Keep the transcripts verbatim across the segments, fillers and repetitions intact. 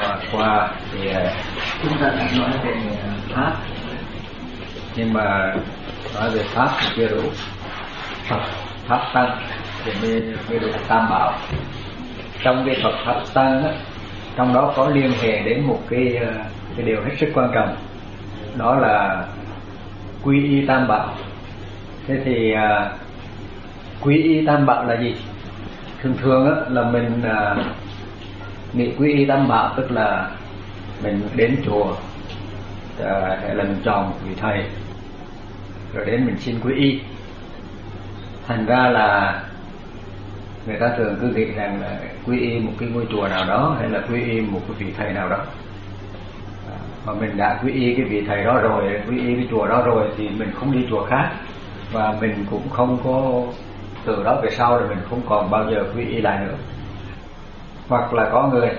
mà qua thì chúng ta đã nói về pháp, nhưng mà nói về pháp thì chưa đủ. Phật pháp tăng thì mới, mới đủ tam bảo. Trong cái Phật pháp tăng á, trong đó có liên hệ đến một cái cái điều hết sức quan trọng, đó là quy y tam bảo. Thế thì uh, quy y tam bảo là gì? Thường thường á, là mình uh, nghĩ quy y tam bảo tức là mình đến chùa uh, hay là mình chọn một vị thầy rồi đến mình xin quy y. Thành ra là người ta thường cứ nghĩ rằng là quy y một cái ngôi chùa nào đó hay là quy y một cái vị thầy nào đó. Mà mình đã quy y cái vị thầy đó rồi, quy y cái chùa đó rồi thì mình không đi chùa khác, và mình cũng không có từ đó về sau là mình không còn bao giờ quy y lại nữa. Hoặc là có người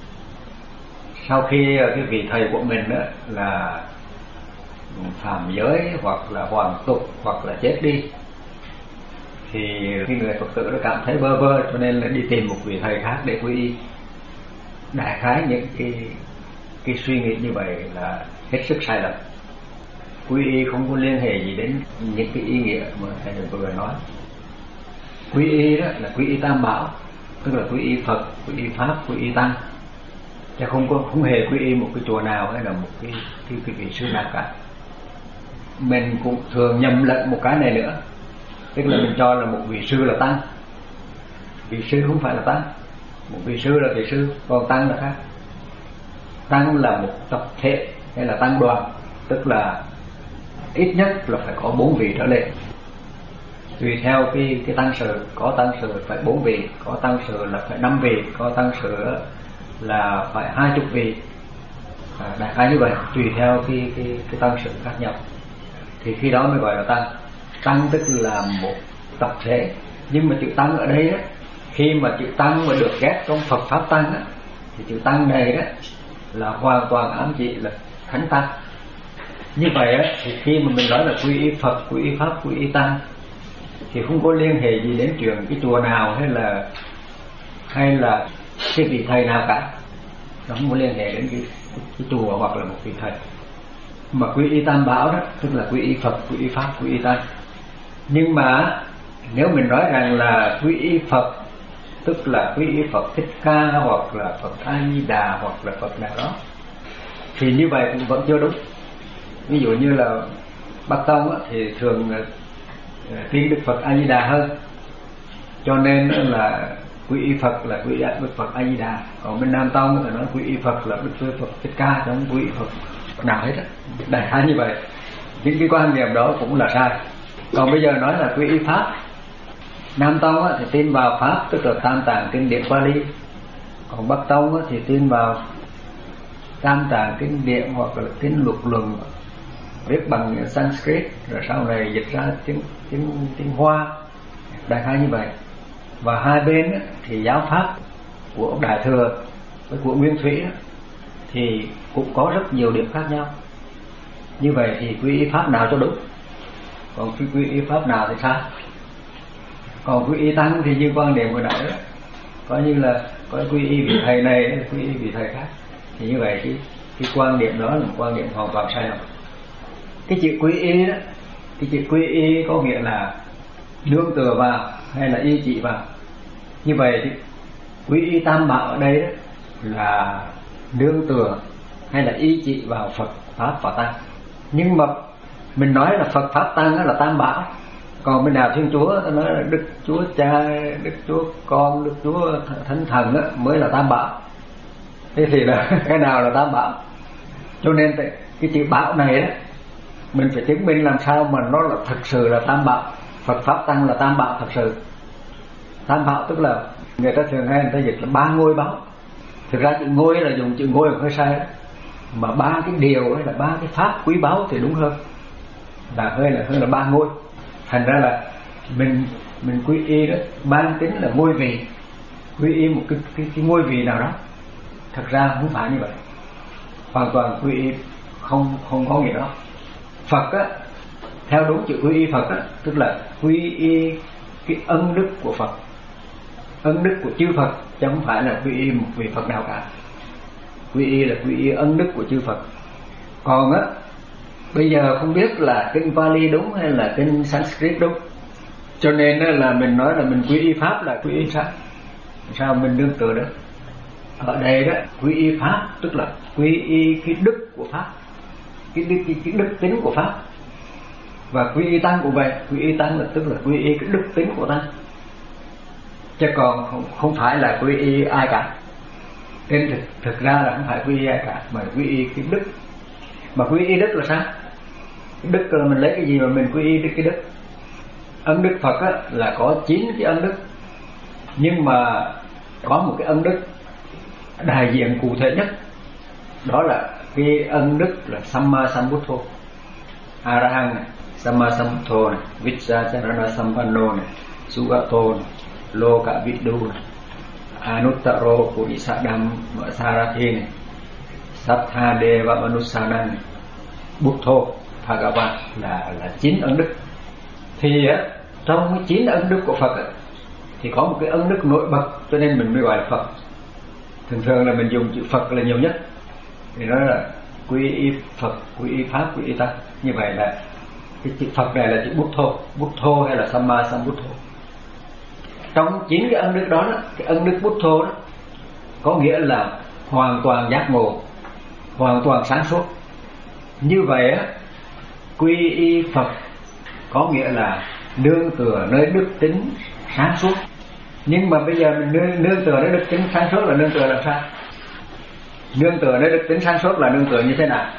sau khi cái vị thầy của mình đó là phạm giới hoặc là hoàn tục hoặc là chết đi, thì cái người Phật tử nó cảm thấy bơ vơ, cho nên là đi tìm một vị thầy khác để quy y. Đại khái những cái cái suy nghĩ như vậy là hết sức sai lầm. Quy y không có liên hệ gì đến những cái ý nghĩa mà thầy vừa nói. Quy y đó là quy y tam bảo, tức là quy y Phật, quy y pháp, quy y tăng, chứ không có không hề quy y một cái chùa nào hay là một cái cái, cái vị sư nào cả. Mình cũng thường nhầm lẫn một cái này nữa, tức là mình cho là một vị sư là tăng. Vị sư không phải là tăng. Một vị sư là vị sư, còn tăng là khác. Tăng là một tập thể hay là tăng đoàn, tức là ít nhất là phải có bốn vị trở lên. Tùy theo cái cái tăng sự, có tăng sự phải bốn vị, có tăng sự là phải năm vị, có tăng sự là phải hai chục vị. À, đại khái như vậy, tùy theo cái cái cái tăng sự khác nhau. Thì khi đó mới gọi là tăng. Tăng tức là một tập thể, nhưng mà chữ tăng ở đây á, khi mà chữ tăng mà được ghép trong Phật pháp tăng á, thì chữ tăng này đó là hoàn toàn ám chỉ là thánh tăng. Như vậy á, thì khi mà mình nói là quy y Phật, quy y pháp, quy y tăng thì không có liên hệ gì đến chuyện cái chùa nào hay là hay là cái vị thầy nào cả. Nó không có liên hệ đến cái, cái chùa hoặc là một vị thầy. Mà quy y tam bảo đó tức là quy y Phật, quy y pháp, quy y tăng. Nhưng mà nếu mình nói rằng là quy y Phật tức là quy y Phật Thích Ca hoặc là Phật A Di Đà hoặc là Phật nào đó, thì như vậy cũng vẫn chưa đúng. Ví dụ như là Bắc Tông á, thì thường tin Đức Phật A Di Đà hơn, cho nên là quy y Phật là quy y Đức Phật A Di Đà. Còn bên Nam Tông thì nói quy y Phật là Đức Phật Thích Ca, chứ không quy y Phật nào hết á. Đại khái như vậy. Những cái quan niệm đó cũng là sai. Còn bây giờ nói là quy y pháp, Nam Tông á, thì tin vào pháp tức là tam tạng kinh điển Pali, còn Bắc Tông á, thì tin vào tam tạng kinh điển hoặc là kinh luật luận viết bằng Sanskrit rồi sau này dịch ra tiếng tiếng tiếng Hoa. Đại khái như vậy. Và hai bên á, thì giáo pháp của ông Đại Thừa với của Nguyên Thủy á, thì cũng có rất nhiều điểm khác nhau. Như vậy thì quy y pháp nào cho đúng, còn quy quy y pháp nào thì sai. Còn quy y tăng thì như quan điểm của đại đó, coi như là có quy y vị thầy này, quy y vị thầy khác, thì như vậy cái cái quan điểm đó là một quan điểm hoàn toàn sai lầm. Cái chữ quy y đó, cái chữ quy y có nghĩa là nương tựa vào hay là y chỉ vào. Như vậy thì quy y tam bảo ở đây đó là nương tựa hay là y chỉ vào Phật pháp và tăng. Nhưng mà mình nói là Phật pháp tăng đó là tam bảo, còn bên đạo Thiên Chúa nói là Đức Chúa Cha, Đức Chúa Con, Đức Chúa Thánh Thần đó mới là tam bảo. Thế thì là cái nào là tam bảo? Cho nên cái chữ bảo này đó mình phải chứng minh làm sao mà nó là thật sự là tam bảo. Phật pháp tăng là tam bảo thật sự. Tam bảo tức là người ta thường hay người ta dịch là ba ngôi báu. Thực ra chữ ngôi là dùng chữ ngôi là hơi sai đó. Mà ba cái điều hay là ba cái pháp quý báu thì đúng hơn, là hơi là hơn là ba ngôi. Thành ra là mình mình quy y đó mang tính là ngôi vị, quy y một cái, cái, cái ngôi vị nào đó. Thật ra không phải như vậy, hoàn toàn quy y không không có nghĩa đó. Phật á, theo đúng chữ quy y Phật á, tức là quy y cái ân đức của Phật, ân đức của chư Phật, chứ không phải là quy y một vị Phật nào cả. quy y là quy y ân đức của chư Phật. Còn á bây giờ không biết là kinh Pali đúng hay là kinh Sanskrit đúng, cho nên là mình nói là mình quy y pháp là quy y pháp. Sao mình nương tựa đó? Ở đây đó quy y pháp tức là quy y cái đức của pháp, cái đức, cái, cái đức tính của pháp. Và quy y tăng cũng vậy, quy y tăng là tức là quy y cái đức tính của tăng, chứ còn không, không phải là quy y ai cả. Nên thực, thực ra là không phải quy y ai cả, mà quy y cái đức. Mà quy y đức là sao? Cái đức là mình lấy cái gì mà mình quy y cái đức? Ân đức Phật á, là có chín cái ân đức, nhưng mà có một cái ân đức đại diện cụ thể nhất, đó là cái ân đức là Samma Sambuddho, A-ra-hăng này, Samma Sambuddho này, Vijjacharana Sampanno này, Sugato này, Loka Viddu này, Anuttaro Pudisadam Sarathi này, Sattha Deva Manusana này, Buddho Bhagava là là chín ân đức. Thì á, trong cái chín ân đức của Phật á, thì có một cái ân đức nổi bật, cho nên mình mới gọi là Phật. Thường thường là mình dùng chữ Phật là nhiều nhất, thì nói là quy y Phật, quy y pháp, quy y tăng. Như vậy là cái chữ Phật này là chữ Buddho, Buddho hay là Samma Sambuddho. Trong chín cái ân đức đó, đó cái ân đức Buddho đó có nghĩa là hoàn toàn giác ngộ, hoàn toàn sáng suốt. Như vậy á, quy y Phật có nghĩa là nương tựa nơi đức tính sáng suốt. Nhưng mà bây giờ mình nương, nương tựa nơi đức tính sáng suốt là nương tựa làm sao? Nương tựa nơi đức tính sáng suốt là nương tựa như thế nào?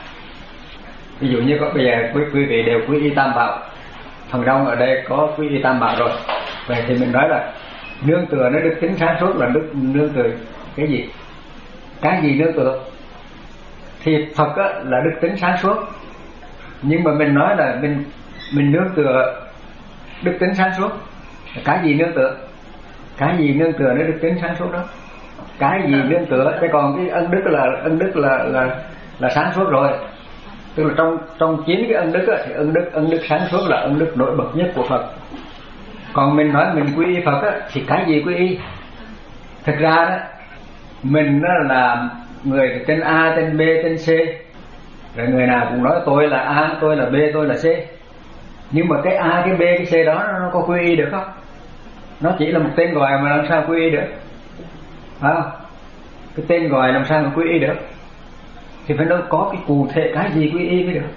Ví dụ như có bây giờ quý, quý vị đều quy y Tam Bảo, phần đông ở đây có quy y Tam Bảo rồi. Vậy thì mình nói là nương tựa nơi đức tính sáng suốt là đức, nương tựa cái gì? Cái gì nương tựa? Thì Phật á, là đức tính sáng suốt, nhưng mà mình nói là mình mình nương tựa đức tính sáng suốt. Cái gì nương tựa? Cái gì nương tựa nơi đức tính sáng suốt đó? Cái gì nương tựa? Chứ còn cái ân đức là ân đức là là là sáng suốt rồi. Tức là trong trong chín cái ân đức á, thì ân đức ân đức sáng suốt là ân đức nổi bật nhất của Phật. Còn mình nói mình quy y Phật á, thì cái gì quy y? Thực ra đó mình đó là người tên A, tên B, tên C, rồi người nào cũng nói tôi là A, tôi là B, tôi là C. Nhưng mà cái A, cái B, cái C đó nó có quy y được không? Nó chỉ là một tên gọi mà làm sao quy y được? Phải không? Cái tên gọi làm sao mà quy y được? Thì phải nó có cái cụ thể cái gì quy y mới được.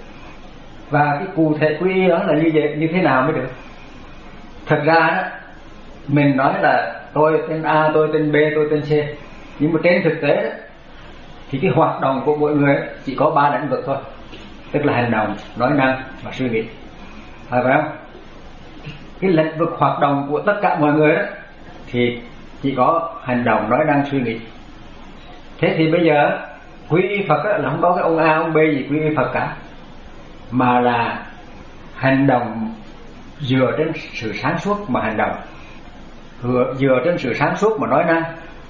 Và cái cụ thể quy y đó là như vậy, như thế nào mới được? Thật ra đó mình nói là tôi tên A, tôi tên B, tôi tên C, nhưng mà trên thực tế đó, thì cái hoạt động của mỗi người chỉ có ba lĩnh vực thôi, tức là hành động, nói năng và suy nghĩ. Phải không? Cái lĩnh vực hoạt động của tất cả mọi người đó thì chỉ có hành động, nói năng, suy nghĩ. Thế thì bây giờ quy y Phật là không có cái ông A, ông B gì quy y Phật cả, mà là hành động dựa trên sự sáng suốt mà hành động, dựa trên sự sáng suốt mà nói năng,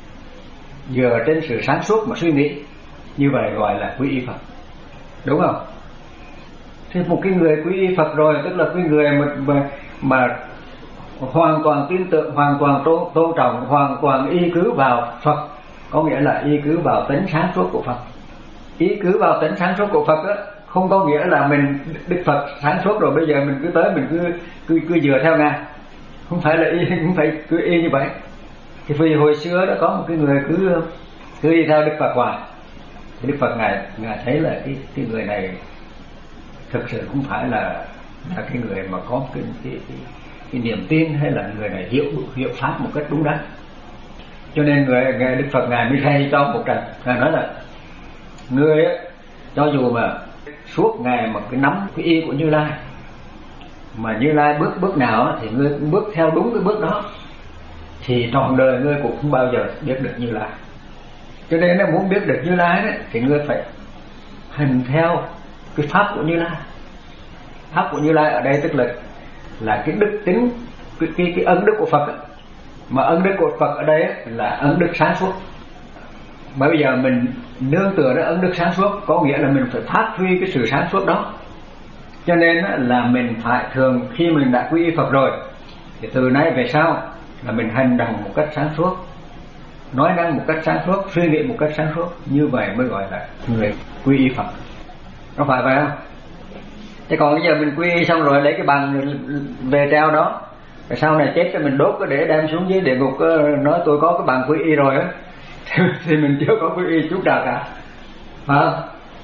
dựa trên sự sáng suốt mà suy nghĩ. Như vậy gọi là quy y Phật, đúng không? Thì một cái người quy y Phật rồi, tức là cái người mà, mà, mà hoàn toàn tin tưởng, hoàn toàn tôn, tôn trọng, hoàn toàn y cứ vào Phật, có nghĩa là y cứ vào tính sáng suốt của Phật. Y cứ vào tính sáng suốt của Phật đó, không có nghĩa là mình Đức Phật sáng suốt rồi bây giờ mình cứ tới mình cứ cứ, cứ dựa theo Ngài. Không phải là y, không phải cứ y như vậy. Thì vì hồi xưa đó có một cái người cứ cứ đi theo Đức Phật hoài, thì Đức Phật ngài ngài thấy là cái cái người này thực sự không phải là là cái người mà có cái cái, cái, cái niềm tin, hay là người này hiểu hiểu pháp một cách đúng đắn. Cho nên người, người Đức Phật ngài mới thay cho một trận. Ngài nói là người á, cho dù mà suốt ngày mà cái nắm cái y của Như Lai, mà Như Lai bước bước nào thì ngươi cũng bước theo đúng cái bước đó, thì trọn đời ngươi cũng không bao giờ biết được Như Lai. Cho nên nếu muốn biết được Như Lai đấy, thì ngươi phải hành theo cái pháp của Như Lai. Pháp của Như Lai ở đây tức là là cái đức tính, cái cái, cái ân đức của Phật ấy. Mà ân đức của Phật ở đây ấy, là ân đức sáng suốt. Mà bây giờ mình nương tựa đến ân đức sáng suốt, có nghĩa là mình phải phát huy cái sự sáng suốt đó. Cho nên là mình phải thường khi mình đã quy y Phật rồi, thì từ nay về sau là mình hành động một cách sáng suốt. nói năng một cách sáng suốt, suy nghĩ một cách sáng suốt, như vậy mới gọi là người quy y Phật. Có phải vậy không? Thế còn bây giờ mình quy y xong rồi lấy cái bằng về treo đó, rồi sau này chết rồi mình đốt cái để đem xuống dưới địa ngục nói tôi có cái bằng quy y rồi á, thì mình chưa có quy y chút nào cả, phải không?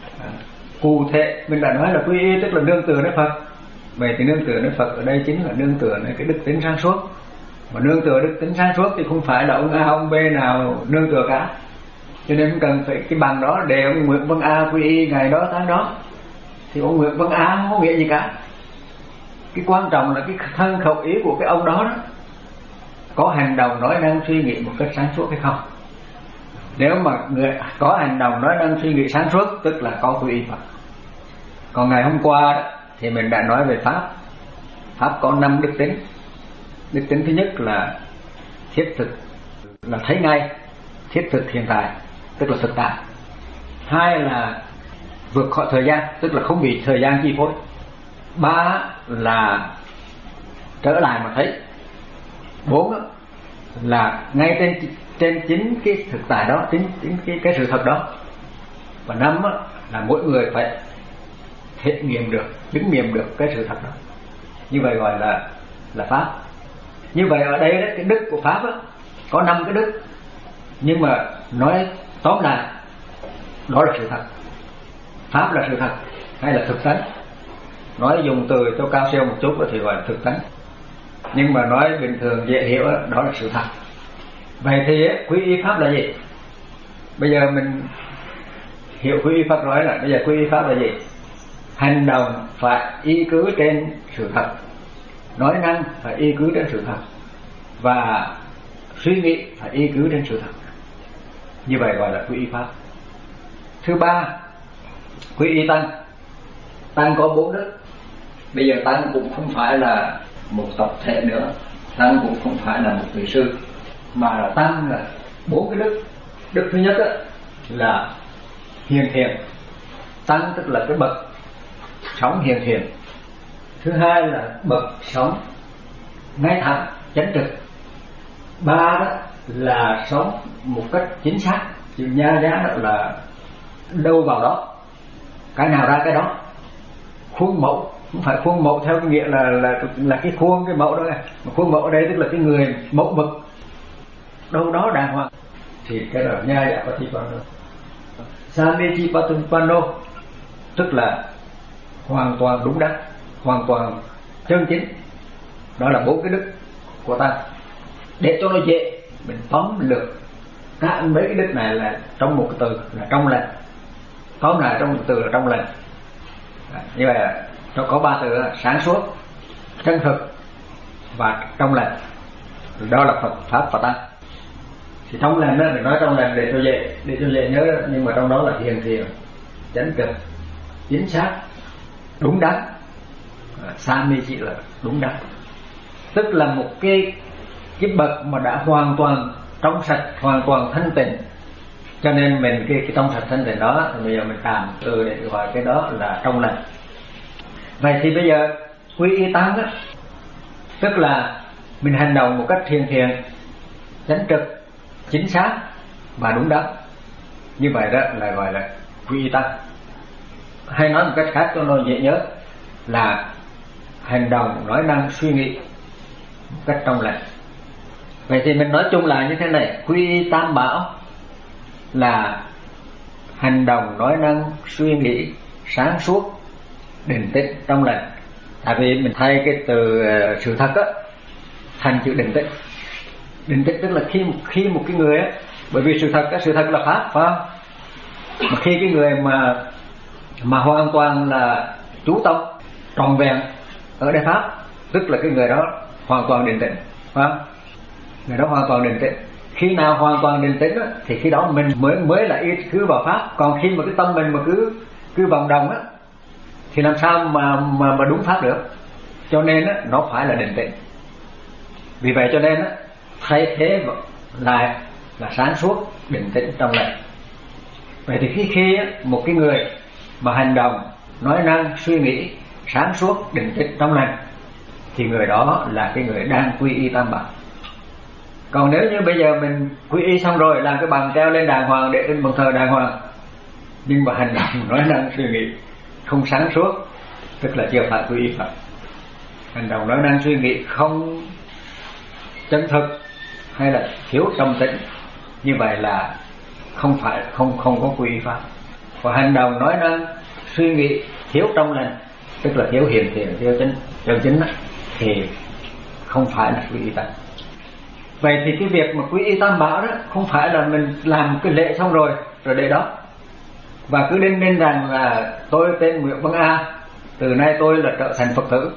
Cụ thể mình đã nói là quy y tức là nương tựa nơi Phật. Vậy thì nương tựa nơi Phật ở đây chính là nương tựa nơi cái đức tính sáng suốt. Mà nương tựa đức tính sáng suốt thì không phải là ông A ông B nào nương tựa cả, cho nên không cần phải cái bằng đó để ông Nguyễn Văn A quy y ngày đó tháng đó. Thì ông Nguyễn Văn A không có nghĩa gì cả. Cái quan trọng là cái thân khẩu ý của cái ông đó, đó có hành động nói năng suy nghĩ một cách sáng suốt hay không. Nếu mà người có hành động nói năng suy nghĩ sáng suốt tức là có quy y Phật. Còn ngày hôm qua thì mình đã nói về Pháp. Pháp có năm đức tính. Đức tính thứ nhất là thiết thực, là thấy ngay, thiết thực hiện tại, tức là thực tại. Hai là vượt khỏi thời gian, tức là không bị thời gian chi phối. Ba là trở lại mà thấy. Bốn là ngay trên trên chính cái thực tại đó, chính chính cái cái sự thật đó. Và năm là mỗi người phải thể nghiệm được, chứng nghiệm được cái sự thật đó. Như vậy gọi là là Pháp. Như vậy ở đây đó, cái đức của Pháp đó, có năm cái đức. Nhưng mà nói tóm lại, đó là sự thật. Pháp là sự thật hay là thực tánh. Nói dùng từ cho cao siêu một chút thì gọi là thực tánh. Nhưng mà nói bình thường dễ hiểu đó, đó là sự thật. Vậy thì quy y Pháp là gì? Bây giờ mình hiểu quy y Pháp nói là bây giờ quy y Pháp là gì? Hành động phải y cứ trên sự thật, nói năng phải y cứ trên sự thật, và suy nghĩ phải y cứ trên sự thật. Như vậy gọi là quy y Pháp. Thứ ba, quy y Tăng. Tăng có bốn đức. Bây giờ Tăng cũng không phải là một tập thể nữa, Tăng cũng không phải là một vị sư, mà là Tăng là bốn cái đức. Đức thứ nhất là hiền thiện. Tăng tức là cái bậc sống hiền thiện. Thứ hai là bậc sống ngay thẳng, chánh trực. Ba đó là sống một cách chính xác, chịu nha giá đó là đâu vào đó, cái nào ra cái đó. Khuôn mẫu, không phải khuôn mẫu theo cái nghĩa là là là cái khuôn cái mẫu đó này, mà khuôn mẫu ở đây tức là cái người mẫu mực, đâu đó đàng hoàng. Thì cái đó nha giá patipano. Samichi patipano tức là hoàn toàn đúng đắn, hoàn toàn chân chính. Đó là bốn cái đức của Tăng. Để cho nó dễ, mình tóm lược cả mấy cái đức này là trong một cái từ là trong lành. Tóm lại trong một từ là trong lành. Như vậy là nó có ba từ là sáng suốt, chân thực và trong lành. Đó là Phật Pháp và Tăng. Thì trong lành đó, mình nói trong lành để cho dễ, để cho dễ nhớ, nhưng mà trong đó là hiền thiện, chánh trực, chính xác, đúng đắn. Sami chỉ là đúng đắn, tức là một cái cái bậc mà đã hoàn toàn trong sạch, hoàn toàn thanh tịnh. Cho nên mình cái, cái trong sạch thanh tịnh đó thì bây giờ mình tạm từ để gọi cái đó là trong lành. Vậy thì bây giờ quy y Tăng á, tức là mình hành động một cách hiền thiện, chánh trực, chính xác và đúng đắn. Như vậy đó là gọi là quy y Tăng. Hay nói một cách khác cho nó dễ nhớ là hành động, nói năng, suy nghĩ một cách trong lành. Vậy thì mình nói chung là như thế này, quy y Tam Bảo là hành động, nói năng, suy nghĩ sáng suốt, định tĩnh, trong lành. Tại vì mình thay cái từ uh, sự thật á thành chữ định tĩnh. Định tĩnh tức là khi khi một cái người á, bởi vì sự thật á, sự thật là Pháp, phải không? Mà khi cái người mà mà hoàn toàn là chú tâm, trọn vẹn ở đây Pháp, tức là cái người đó hoàn toàn định tĩnh, phải không? Người đó hoàn toàn định tĩnh. Khi nào hoàn toàn định tĩnh á, thì khi đó mình mới mới là ý cứ vào Pháp. Còn khi mà cái tâm mình mà cứ cứ vòng đồng á, thì làm sao mà mà mà đúng Pháp được? Cho nên á, nó phải là định tĩnh. Vì vậy cho nên á, thay thế lại là sáng suốt, định tĩnh, trong lành. Vậy thì khi khi á, một cái người mà hành động, nói năng, suy nghĩ sáng suốt, định tĩnh, trong lành, thì người đó là cái người đang quy y Tam Bảo. Còn nếu như bây giờ mình quy y xong rồi, làm cái bàn treo lên đàng hoàng, để trên bàn thờ đàng hoàng, nhưng mà hành động nói năng suy nghĩ không sáng suốt, tức là chưa phải quy y Phật. Hành động nói năng suy nghĩ không chân thực hay là thiếu tâm tĩnh, như vậy là không phải không không có quy y Pháp. Và hành động nói năng suy nghĩ thiếu trong lành, tức là thiếu hiền thiện, thiếu chính chân chính đó, thì không phải là quy y Tăng. Vậy thì cái việc mà quy y Tam Bảo đó không phải là mình làm cái lễ xong rồi rồi để đó và cứ đinh ninh rằng là tôi tên Nguyễn Văn A, từ nay tôi là trở thành Phật tử,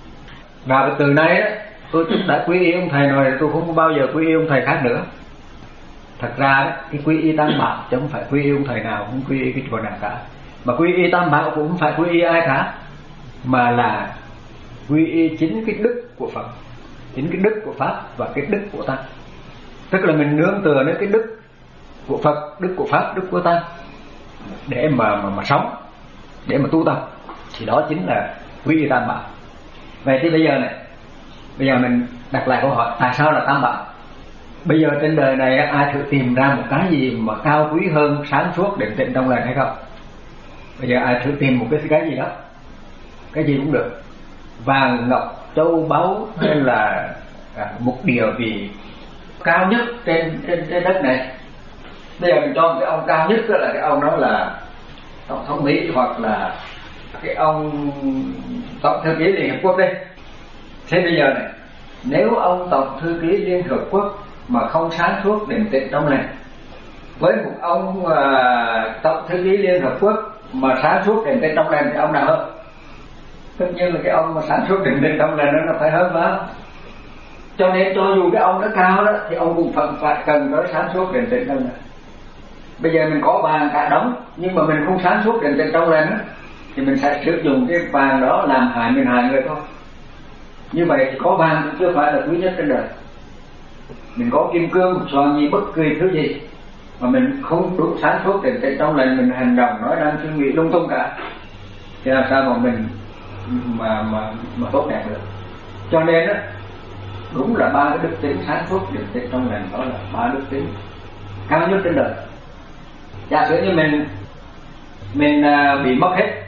và từ nay đó tôi đã quy y ông thầy rồi, tôi không bao giờ quy y ông thầy khác nữa. Thật ra đó, cái quy y Tam Bảo chứ không phải quy y ông thầy nào, không quy y cái chùa nào cả, mà quy y Tam Bảo cũng không phải quy y ai cả, mà là quy y chính cái đức của Phật, chính cái đức của Pháp và cái đức của Tăng. Tức là mình nương tựa đến cái đức của Phật, đức của Pháp, đức của Tăng để mà mà, mà sống, để mà tu tập, thì đó chính là quy y Tam Bảo. Vậy thì bây giờ này, bây giờ mình đặt lại câu hỏi, tại sao là Tam Bảo? Bây giờ trên đời này ai thử tìm ra một cái gì mà cao quý hơn sáng suốt định tĩnh trong lành hay không? Bây giờ ai thử tìm một cái cái gì đó, cái gì cũng được, vàng ngọc châu báu hay là à, một địa vị cao nhất trên trên trên đất này. Bây giờ mình cho một cái ông cao nhất, đó là cái ông đó là tổng thống Mỹ hoặc là cái ông tổng thư ký Liên Hợp Quốc đây. Thế bây giờ này, nếu ông tổng thư ký Liên Hợp Quốc mà không sáng suốt định tĩnh trong lành, với một ông uh, tổng thư ký Liên Hợp Quốc mà sáng suốt định tĩnh trong lành, thì ông nào hơn? Tất nhiên là cái ông mà sáng suốt định tĩnh trong lành nó phải hơn phải. Cho nên cho dù cái ông nó cao đó thì ông cũng phải, phải cần tới sáng suốt định tĩnh trong lành. Bây giờ mình có vàng cả đống nhưng mà mình không sáng suốt định tĩnh trong lành đó, thì mình sẽ sử dụng cái vàng đó làm hại mình hại người thôi. Như vậy thì có vàng cũng chưa phải là quý nhất trên đời. Mình có kim cương, xoàn gì, bất kỳ thứ gì mà mình không đủ sáng suốt định tĩnh trong lành, mình hành động nói năng suy nghĩ lung tung cả, thì làm sao mà mình mà mà mà tốt đẹp được? Cho nên đó, đúng là ba cái đức tính sáng suốt định tĩnh trong lành đó là ba đức tính cao nhất trên đời. Giả sử như mình mình uh, bị mất hết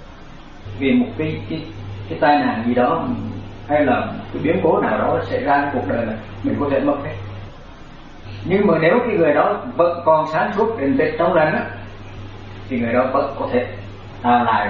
vì một cái cái cái tai nạn gì đó, hay là cái biến cố nào đó xảy ra trong cuộc đời này, mình có thể mất hết. Nhưng mà nếu cái người đó vẫn còn sáng suốt định tĩnh trong lành á, thì người đó vẫn có thể tạo lại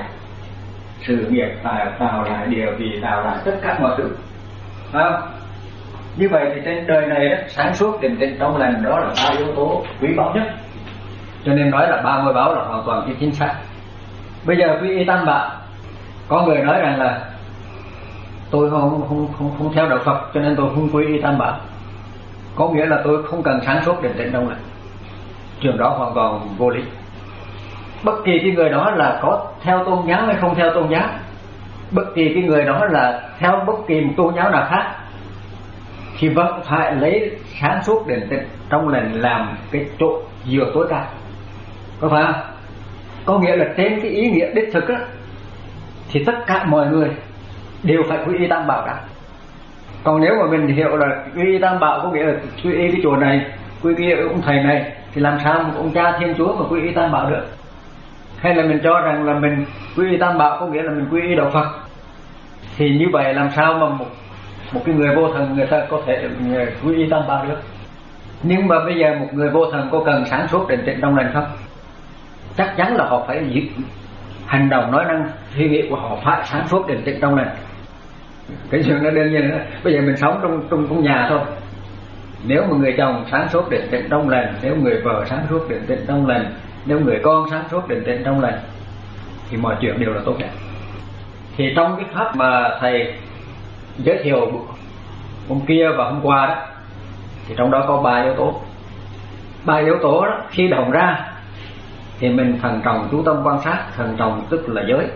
sự nghiệp, tạo, tạo lại địa vị, tạo lại tất cả mọi thứ. À, như vậy thì trên đời này đó, sáng suốt định tĩnh trong lành đó là ba yếu tố quý báu nhất. Cho nên nói là ba ngôi báu là hoàn toàn chính xác. Bây giờ quy y Tam Bảo, có người nói rằng là tôi không không không không theo đạo Phật cho nên tôi không quy y Tam Bảo, có nghĩa là tôi không cần sáng suốt định tĩnh trong lành. Trường đó hoàn toàn vô lý. Bất kỳ cái người đó là có theo tôn giáo hay không theo tôn giáo, bất kỳ cái người đó là theo bất kỳ một tôn giáo nào khác, thì vẫn phải lấy sáng suốt định tĩnh trong lành làm cái chỗ dựa tối cao, có phải không? Có nghĩa là trên cái ý nghĩa đích thực á, thì tất cả mọi người đều phải quy y Tam Bảo cả. Còn nếu mà mình hiểu là quy y Tam Bảo có nghĩa là quy y cái chùa này, quy y ông thầy này, thì làm sao một ông cha Thiên Chúa mà quy y Tam Bảo được? Hay là mình cho rằng là mình quy y Tam Bảo có nghĩa là mình quy y đạo Phật, thì như vậy làm sao mà một một cái người vô thần người ta có thể quy y Tam Bảo được? Nhưng mà bây giờ một người vô thần có cần sáng suốt định tĩnh trong lành không? Chắc chắn là họ phải hành động nói năng suy nghĩ của họ phải sáng suốt định tĩnh trong lành. Cái chuyện nó đơn giản đó. Bây giờ mình sống trong trong trong nhà thôi, nếu mà người chồng sáng suốt định tĩnh trong lành, nếu người vợ sáng suốt định tĩnh trong lành, nếu người con sáng suốt định tĩnh trong lành, thì mọi chuyện đều là tốt đẹp. Thì trong cái pháp mà thầy giới thiệu hôm kia và hôm qua đó, thì trong đó có ba yếu tố. Ba yếu tố đó khi đồng ra thì mình thần trọng chú tâm quan sát. Thần trọng tức là giới,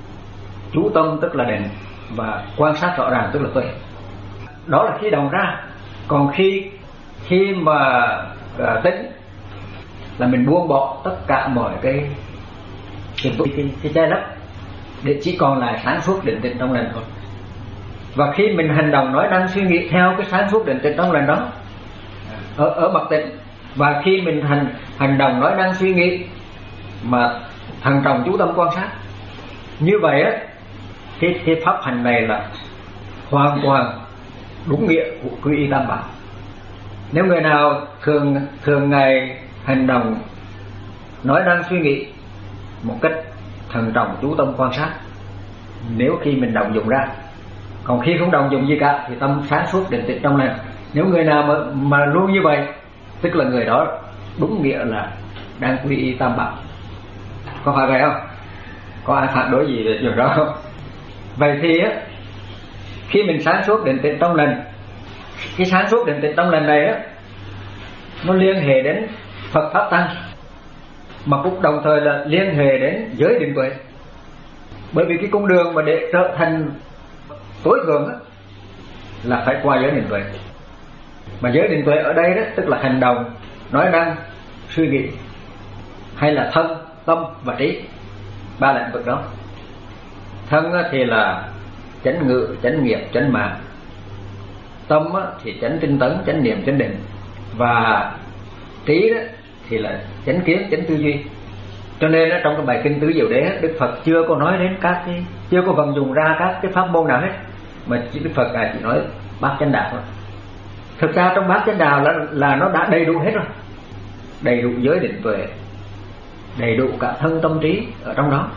chú tâm tức là định, và quan sát rõ ràng tức là tuệ. Đó là khi đồng ra. Còn khi khi mà uh, tính là mình buông bỏ tất cả mọi cái cái cái, cái che lấp để chỉ còn lại sáng suốt định tĩnh trong lành thôi. Và khi mình hành động nói năng suy nghĩ theo cái sáng suốt định tĩnh trong lành đó, ở ở bậc tịnh. Và khi mình hành hành động nói năng suy nghĩ mà thận trọng chú tâm quan sát, như vậy á, cái cái pháp hành này là hoàn toàn đúng nghĩa của quy y tam bảo. Nếu người nào thường thường ngày hành động nói năng suy nghĩ một cách thận trọng chú tâm quan sát, nếu khi mình động dụng ra, còn khi không động dụng gì cả thì tâm sáng suốt định tĩnh trong lành. Nếu người nào mà mà luôn như vậy, tức là người đó đúng nghĩa là đang quy y tam bảo. Có phải vậy không? Có ai phản đối gì về chuyện đó không? Vậy thì á, khi mình sáng suốt định tĩnh trong lành, cái sáng suốt định tĩnh trong lành này á, nó liên hệ đến Phật pháp tăng, mà cũng đồng thời là liên hệ đến giới định tuệ. Bởi vì cái cung đường mà để trở thành tối thượng á, là phải qua giới định tuệ. Mà giới định tuệ ở đây đó, tức là hành động, nói năng, suy nghĩ, hay là thân, tâm và trí, ba lĩnh vực đó. Thân thì là chánh ngữ, chánh nghiệp, chánh mạng. Tâm thì chánh tinh tấn, chánh niệm, chánh định. Và trí đó thì là chánh kiến, chánh tư duy. Cho nên đó, trong cái bài kinh Tứ Diệu Đế, Đức Phật chưa có nói đến các cái, chưa có vận dụng ra các cái pháp môn nào hết, mà Đức Phật chỉ nói bát chánh đạo thôi. Thực ra trong bát chánh đạo là, là nó đã đầy đủ hết rồi, đầy đủ giới định tuệ, đầy đủ cả thân tâm trí ở trong đó.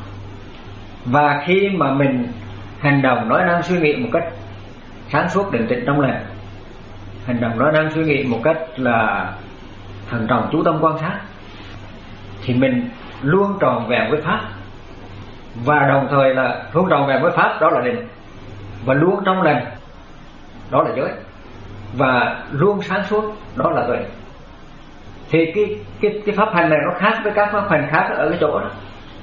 Và khi mà mình hành động nói năng suy nghĩ một cách sáng suốt định tĩnh trong lành, hành động nói năng suy nghĩ một cách là thận trọng chú tâm quan sát, thì mình luôn tròn vẹn với pháp. Và đồng thời là luôn tròn vẹn với pháp, đó là định. Và luôn trong lành, đó là giới. Và luôn sáng suốt, đó là tuệ. Thì cái, cái, cái pháp hành này nó khác với các pháp hành khác ở cái chỗ đó,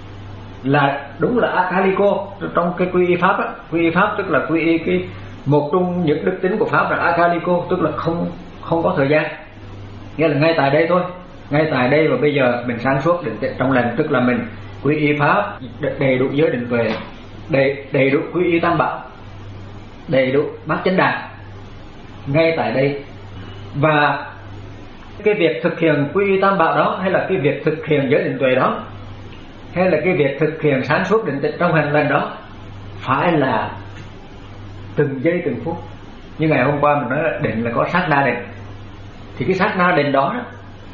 là đúng là Akaliko trong cái quy y pháp á. Quy y pháp tức là quy y cái một trong những đức tính của pháp là Akaliko, tức là không không có thời gian, nghĩa là ngay tại đây thôi, ngay tại đây và bây giờ mình sáng suốt định tĩnh trong lành, tức là mình quy y pháp đầy đủ giới định tuệ, đầy đầy đủ quy y tam bảo, đầy đủ bát chánh đạo ngay tại đây. Và cái việc thực hiện quy y tam bảo đó, hay là cái việc thực hiện giới định tuệ đó, hay là cái việc thực hiện sáng suốt định tĩnh trong hành lành đó, phải là từng giây từng phút. Như ngày hôm qua mình nói là định là có sát na định, thì cái sát na định đó, đó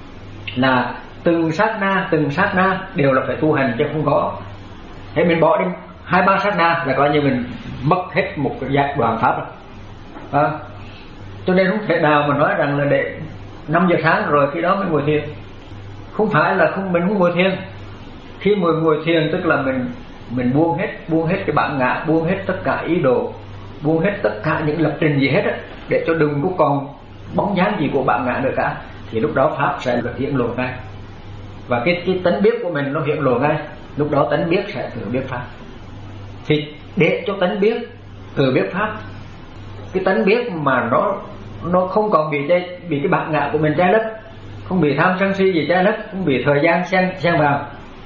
là từng sát na từng sát na đều là phải tu hành, chứ không có thế mình bỏ đi hai ba sát na là coi như mình mất hết một cái dạng đoạn pháp rồi. À, cho nên không thể nào mà nói rằng là để năm giờ sáng rồi khi đó mới ngồi thiền. Không phải là không mình không ngồi thiền. Khi ngồi ngồi thiền tức là mình mình buông hết buông hết cái bản ngã, buông hết tất cả ý đồ, buông hết tất cả những lập trình gì hết á, để cho đừng có còn bóng dáng gì của bản ngã nữa cả. Thì lúc đó pháp sẽ được hiện lộ ngay, và cái cái tánh biết của mình nó hiện lộ ngay. Lúc đó tánh biết sẽ tự biết pháp. Thì để cho tánh biết tự biết pháp, cái tánh biết mà nó nó không còn bị che, bị cái bản ngã của mình che lấp, không bị tham sân si gì che lấp, không bị thời gian xen xen vào,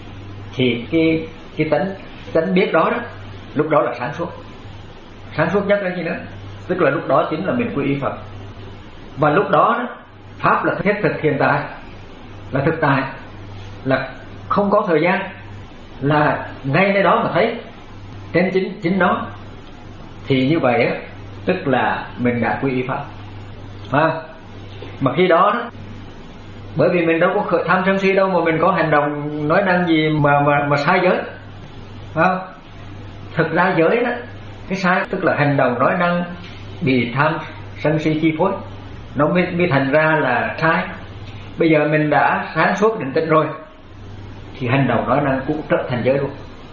thì cái cái tánh tánh biết đó đó, lúc đó là sáng suốt. Sáng suốt nhất là gì nữa? Tức là lúc đó chính là mình quy y Phật. Và lúc đó, đó pháp là thiết thực hiện tại, là thực tại, là không có thời gian, là ngay nơi đó mà thấy trên chính chính đó. Thì như vậy á, tức là mình đã quy y Pháp. À, mà khi đó, đó bởi vì mình đâu có khởi tham sân si đâu mà mình có hành động nói năng gì mà mà mà sai giới. À, thực ra giới đó, cái sai tức là hành động nói năng bị tham sân si chi phối, nó mới, mới thành ra là sai. Bây giờ mình đã sáng suốt định tĩnh rồi, thì hành động nói năng cũng trở thành giới luôn.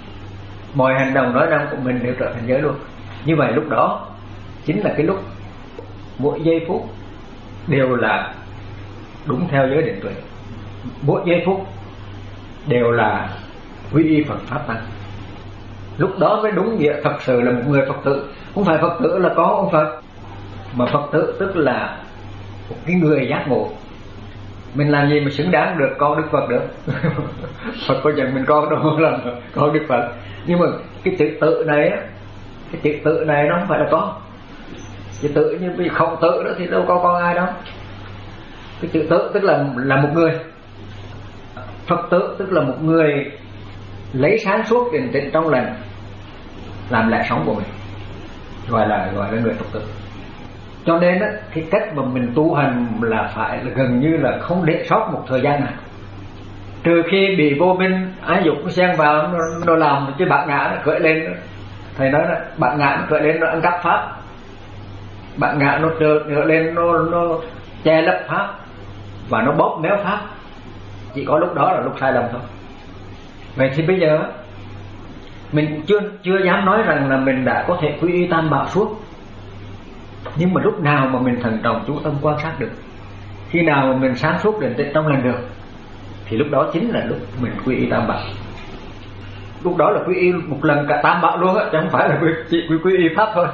Mọi hành động nói năng của mình đều trở thành giới luôn. Như vậy lúc đó chính là cái lúc mỗi giây phút đều là đúng theo giới định tuệ, mỗi giây phút đều là quy y Phật pháp tăng. Lúc đó mới đúng nghĩa thật sự là một người Phật tử. Không phải Phật tử là có ông Phật, mà Phật tử tức là một cái người giác ngộ. Mình làm gì mà xứng đáng được con Đức Phật được? Phật có nhận mình con đâu là con Đức Phật. Nhưng mà cái chữ tự này á, cái chữ tự này nó không phải là con. Chữ tự như bây giờ không tự đó thì đâu có con ai đâu. Cái chữ tự tức là là một người. Phật tự tức là một người lấy sáng suốt định tĩnh trong lành làm lẽ sống của mình, gọi là gọi là người Phật tự. Cho nên á, cái cách mà mình tu hành là phải là gần như là không để sót một thời gian nào, trừ khi bị vô minh ái dục nó xen vào, nó, nó làm cái bạn ngã nó khởi lên. Thầy nói là bạn ngã nó khởi lên, nó ăn cắp pháp, bạn ngã nó trở, trở lên nó nó che lấp pháp và nó bóp méo pháp. Chỉ có lúc đó là lúc sai lầm thôi. Vậy thì bây giờ mình chưa chưa dám nói rằng là mình đã có thể quy y tam bảo suốt, nhưng mà lúc nào mà mình thận trọng chú tâm quan sát được, khi nào mà mình sáng suốt định tĩnh trong lành được, thì lúc đó chính là lúc mình quy y tam bảo. Lúc đó là quy y một lần cả tam bảo luôn á, chứ không phải là quy, chỉ quy, quy y pháp thôi.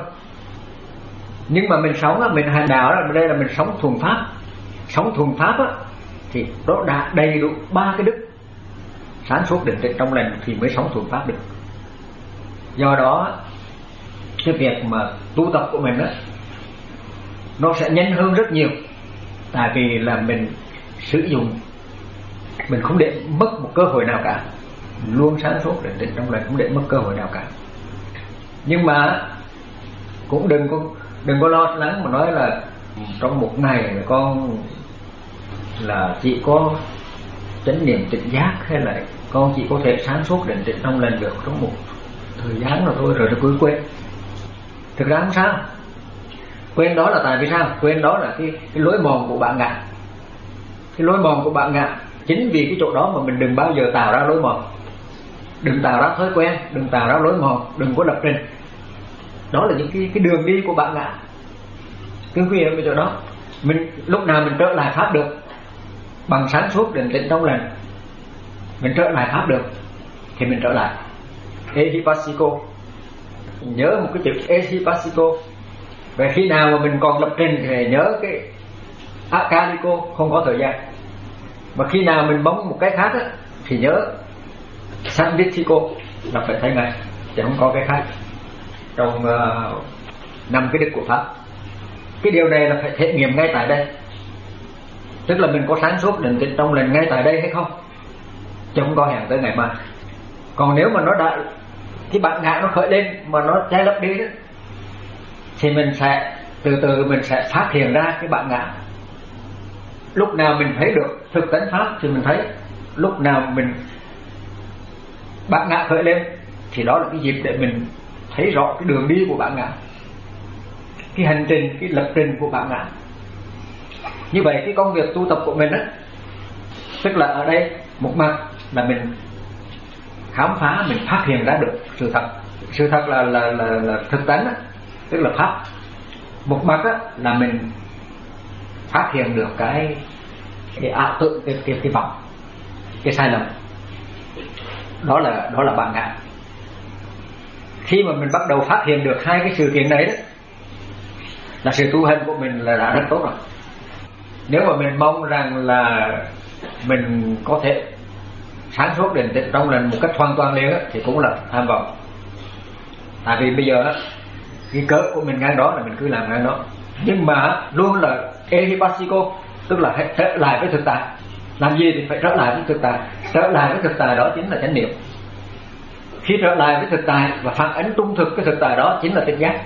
Nhưng mà mình sống á, mình hành đạo là đây là mình sống thuần pháp. Sống thuần pháp á thì nó đã đầy đủ ba cái đức sáng suốt định tĩnh trong lành thì mới sống thuần pháp được. Do đó cái việc mà tu tập của mình á nó sẽ nhanh hơn rất nhiều, tại vì là mình sử dụng, mình không để mất một cơ hội nào cả, luôn sáng suốt định tĩnh trong lành, không để mất cơ hội nào cả. Nhưng mà cũng đừng có đừng có lo lắng mà nói là trong một ngày con là chỉ có chánh niệm tỉnh giác, hay là con chỉ có thể sáng suốt định tĩnh trong lành được trong một thời gian rồi thôi, rồi nó cứ quên. Thực ra không sao. Quên đó là tại vì sao? Quên đó là cái, cái lối mòn của bạn ngã. Cái lối mòn của bạn ngã chính vì cái chỗ đó mà mình đừng bao giờ tạo ra lối mòn, đừng tạo ra thói quen, đừng tạo ra lối mòn, đừng có lập trình. Đó là những cái, cái đường đi của bạn ngã. Cứ quy ở chỗ đó, mình lúc nào mình trở lại pháp được bằng sáng suốt định tĩnh trong lành, mình trở lại pháp được thì mình trở lại Ehipassiko. Nhớ một cái chữ Ehipassiko. Và khi nào mà mình còn lập trình thì nhớ cái Akaliko, không có thời gian. Và khi nào mình bấm một cái khác á, thì nhớ Sandithiko, là phải thấy ngay, chứ không có cái khác trong uh, năm cái đức của pháp. Cái điều này là phải thể nghiệm ngay tại đây, tức là mình có sáng suốt định tĩnh trong lành ngay tại đây hay không, chứ không có hẹn tới ngày mai. Còn nếu mà nó đã cái bạn ngã nó khởi lên mà nó che lấp đi đó, thì mình sẽ từ từ mình sẽ phát hiện ra cái bạn ngã. Lúc nào mình thấy được thực tánh pháp thì mình thấy, lúc nào mình bạn ngã khởi lên thì đó là cái dịp để mình thấy rõ cái đường đi của bạn ngã, cái hành trình, cái lập trình của bạn ngã. Như vậy cái công việc tu tập của mình á, tức là ở đây một mặt là mình khám phá, mình phát hiện ra được sự thật. Sự thật là là là, là thực tánh á, tức là pháp. Một mặt á là mình phát hiện được cái cái ảo tưởng, cái cái cái vọng, cái sai lầm. Đó là đó là bạn ngã. Khi mà mình bắt đầu phát hiện được hai cái sự kiện này đó, là sự tu hành của mình là đã rất tốt rồi. Nếu mà mình mong rằng là mình có thể sáng suốt định tĩnh trong lành một cách hoàn toàn liền á, thì cũng là tham vọng. Tại vì bây giờ á, cái cớ của mình ngang đó là mình cứ làm ngang đó. Nhưng mà luôn là Ehipassiko, tức là hãy trở lại với thực tại. Làm gì thì phải trở lại với thực tại. Trở lại với thực tại đó chính là chánh niệm. Khi trở lại với thực tại và phản ánh trung thực cái thực tại đó chính là tỉnh giác.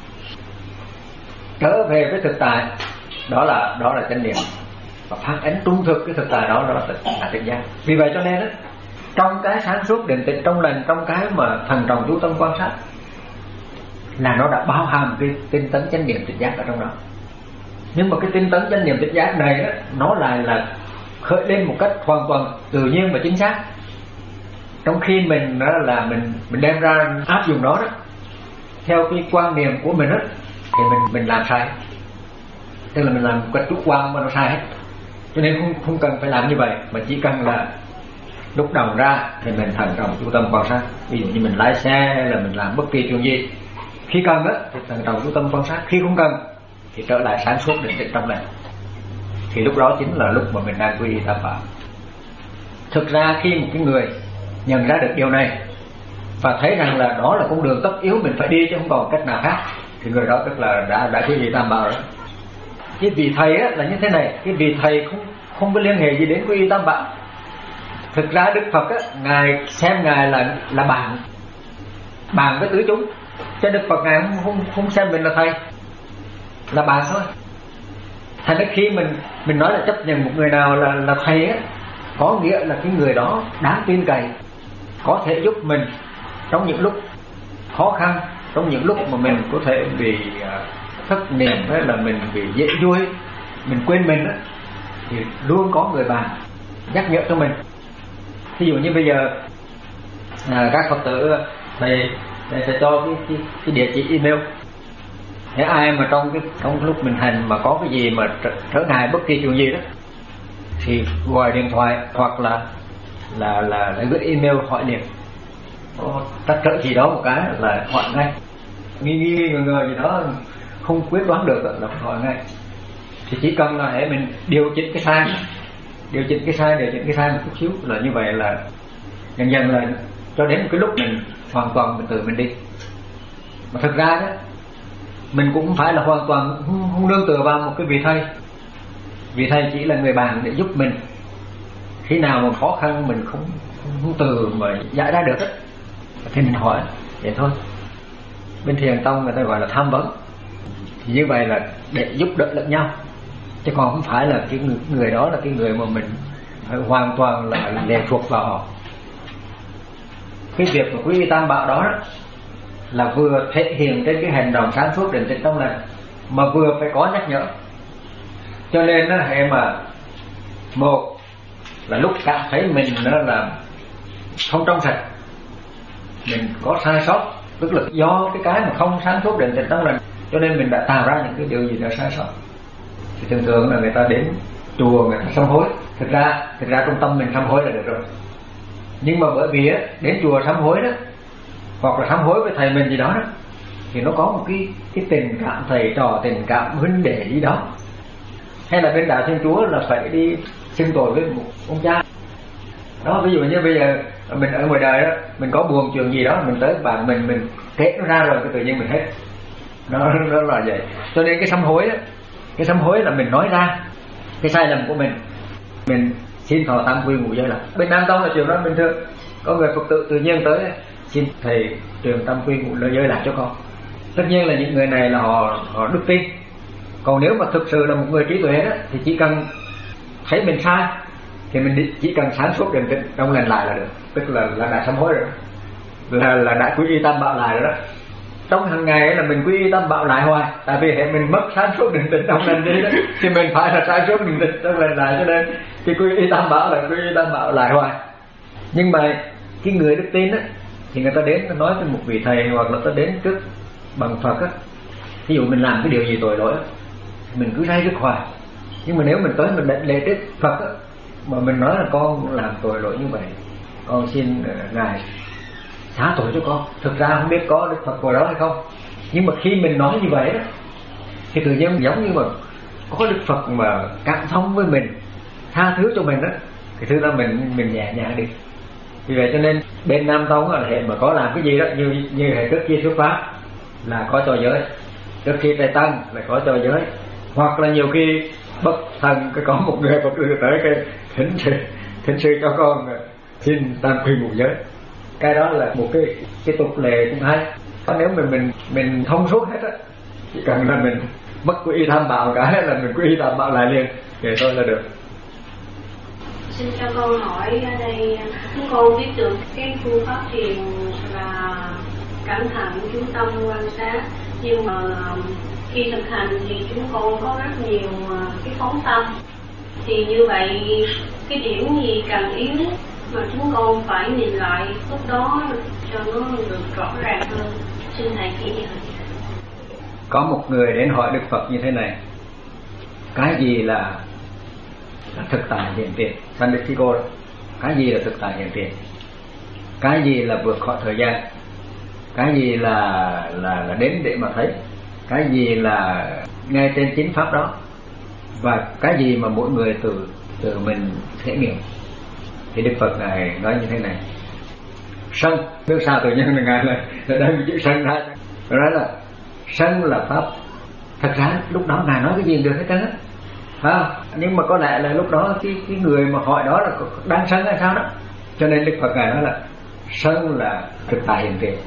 Trở về với thực tại đó là đó là chánh niệm, và phản ánh trung thực cái thực tại đó đó là tỉnh giác. Vì vậy cho nên đó, trong cái sáng suốt định tĩnh trong lành, trong cái mà thần trọng chú tâm quan sát, là nó đã bao hàm cái tinh tấn chánh niệm tỉnh giác ở trong đó. Nhưng mà cái tinh tấn chánh niệm tỉnh giác này đó, nó lại là khởi lên một cách hoàn toàn tự nhiên và chính xác. Trong khi mình đó là mình mình đem ra áp dụng đó đó theo cái quan niệm của mình đó, thì mình mình làm sai, tức là mình làm một cách chủ quan mà nó sai hết. Cho nên không không cần phải làm như vậy, mà chỉ cần là lúc đầu ra thì mình thận trọng chú tâm quan sát. Ví dụ như mình lái xe hay là mình làm bất kỳ chuyện gì, khi cần á thì thận trọng chú tâm quan sát, khi không cần thì trở lại sáng suốt định tĩnh trong lành. Thì lúc đó chính là lúc mà mình đang quy y tam bảo. Thực ra khi một cái người nhận ra được điều này và thấy rằng là đó là con đường tất yếu mình phải đi chứ không còn cách nào khác, thì người đó tức là đã đã quy y tam bảo rồi. cái vị thầy á, là như thế này, cái vị thầy không không có liên hệ gì đến quy y tam bảo. Thực ra Đức Phật á, ngài xem ngài là là bạn bạn với tứ chúng, cho Đức Phật ngài không không không xem mình là thầy, là bạn thôi. Thành ra khi mình mình nói là chấp nhận một người nào là là thầy á, có nghĩa là cái người đó đáng tin cậy, có thể giúp mình trong những lúc khó khăn, trong những lúc mà mình có thể bị thất niệm hay là mình bị dễ vui, mình quên mình á, thì luôn có người bạn nhắc nhở cho mình. Ví dụ như bây giờ à, các Phật tử thầy, thầy sẽ cho cái, cái, cái địa chỉ email. Nếu ai mà trong cái trong lúc mình hành mà có cái gì mà trở, trở ngại bất kỳ chuyện gì đó, thì gọi điện thoại hoặc là là là, là gửi email hỏi liền. Có trắc trở gì đó một cái là hỏi ngay, nghi nghi ngờ ngờ gì đó không quyết đoán được là hỏi ngay. Thì chỉ cần là để mình điều chỉnh cái sai, điều chỉnh cái sai, điều chỉnh cái sai một chút xíu là như vậy là dần dần là cho đến một cái lúc mình hoàn toàn mình tự mình đi. Mà thực ra đó, mình cũng không phải là hoàn toàn không, không nương tựa vào một cái vị thầy. Vị thầy chỉ là người bạn để giúp mình khi nào mà khó khăn mình không không, không từ mà giải ra được đó, thì mình hỏi vậy thôi. Bên Thiền tông người ta gọi là tham vấn. Thì như vậy là để giúp đỡ lẫn nhau, chứ còn không phải là cái người, người đó là cái người mà mình phải hoàn toàn là lệ thuộc vào họ. Cái việc của quý y tam bảo đó, đó là vừa thể hiện trên cái hành động sáng suốt định tĩnh trong lành, mà vừa phải có nhắc nhở. Cho nên nó hệ mà một là lúc cảm thấy mình nó là không trong sạch, mình có sai sót, tức là do cái cái mà không sáng suốt định tĩnh trong lành, cho nên mình đã tạo ra những cái điều gì đó sai sót. Thì thường thường là người ta đến chùa người ta sám hối. Thực ra thực ra trong tâm mình sám hối là được rồi, nhưng mà bởi vì á, đến chùa sám hối đó, hoặc là sám hối với thầy mình gì đó, đó thì nó có một cái cái tình cảm thầy trò, tình cảm huynh đệ gì đó. Hay là bên đạo Thiên Chúa là phải đi xưng tội với một ông cha đó. Ví dụ như bây giờ mình ở ngoài đời đó, mình có buồn chuyện gì đó, mình tới bạn mình mình kể nó ra rồi, cái tự nhiên mình hết. Nó nó là vậy. Cho nên cái sám hối đó, cái sám hối là mình nói ra cái sai lầm của mình, mình xin thọ tam quy ngũ giới. Là bên Nam Tông là chuyện đó bình thường, có người Phật tử tự nhiên tới xin thầy truyền tam quy ngũ giới lại cho con. Tất nhiên là những người này là họ họ đức tin. Còn nếu mà thực sự là một người trí tuệ đó, thì chỉ cần thấy mình sai thì mình chỉ cần sáng suốt định tĩnh trong lành lại là được, tức là là đã sám hối rồi, là là đã quy y tam bảo lại rồi đó. Trong hàng ngày là mình quy y tam bảo lại hoài, tại vì hệ mình mất sáng suốt định tĩnh trong lành đi đó, thì mình phải là sáng suốt định tĩnh trong lành lại, cho nên cái quy y tam bảo là quy y tam bảo lại hoài. Nhưng mà cái người đức tin á, thì người ta đến nói với một vị thầy, hoặc là ta đến trước bằng Phật á, ví dụ mình làm cái điều gì tội lỗi á, mình cứ say rứt hoài. Nhưng mà nếu mình tới mình đảnh lễ trước Phật á, mà mình nói là con làm tội lỗi như vậy, con xin uh, ngài xá tội cho con. Thực ra không biết có Đức Phật ngồi đó hay không, nhưng mà khi mình nói như vậy đó, thì tự nhiên giống như mà có Đức Phật mà cảm thông với mình, tha thứ cho mình đó, thì thứ đó mình mình nhẹ nhàng đi. Vì vậy cho nên bên Nam Tông là hệ mà có làm cái gì đó, như như hệ trước khi xuất phát là có cho giới, trước khi trai tăng là có cho giới, hoặc là nhiều khi bất thần có một người Phật tử tới cái thỉnh sư thỉnh sư cho con xin tam quy ngũ giới. Cái đó là một cái cái tục lệ cũng hay. Nếu mình mình mình thông suốt hết á, chỉ cần là mình mất quy y tam bảo cái là mình quy y tam bảo lại liền, vậy thôi là được. Xin cho con hỏi ở đây, chúng con biết được cái phương pháp thiền là cẩn thận chú tâm quan sát, nhưng mà khi thực hành thì chúng con có rất nhiều cái phóng tâm. Thì như vậy cái điểm gì cần yếu mà chúng con phải nhìn lại lúc đó cho nó được rõ ràng hơn? Xin thầy chỉ dạy. Có một người đến hỏi Đức Phật như thế này: cái gì là, là thực tại hiện tiền? Sandipiko đó. Cái gì là thực tại hiện tiền? Cái gì là vượt khỏi thời gian? Cái gì là là là đến để mà thấy? Cái gì là nghe trên chính pháp đó? Và cái gì mà mỗi người tự tự mình thể nghiệm? Thì Đức Phật ngài nói như thế này: sân, nước sao tự nhiên là ngài là, là đem chữ sân ra. Đó là sân là pháp Thật ra lúc đó Ngài nói cái gì được hết trơn á, phải không? Nhưng mà có lẽ là lúc đó cái, cái người mà hỏi đó là đang sân hay sao đó. Cho nên Đức Phật Ngài nói là sân là thực tại hiện tiền,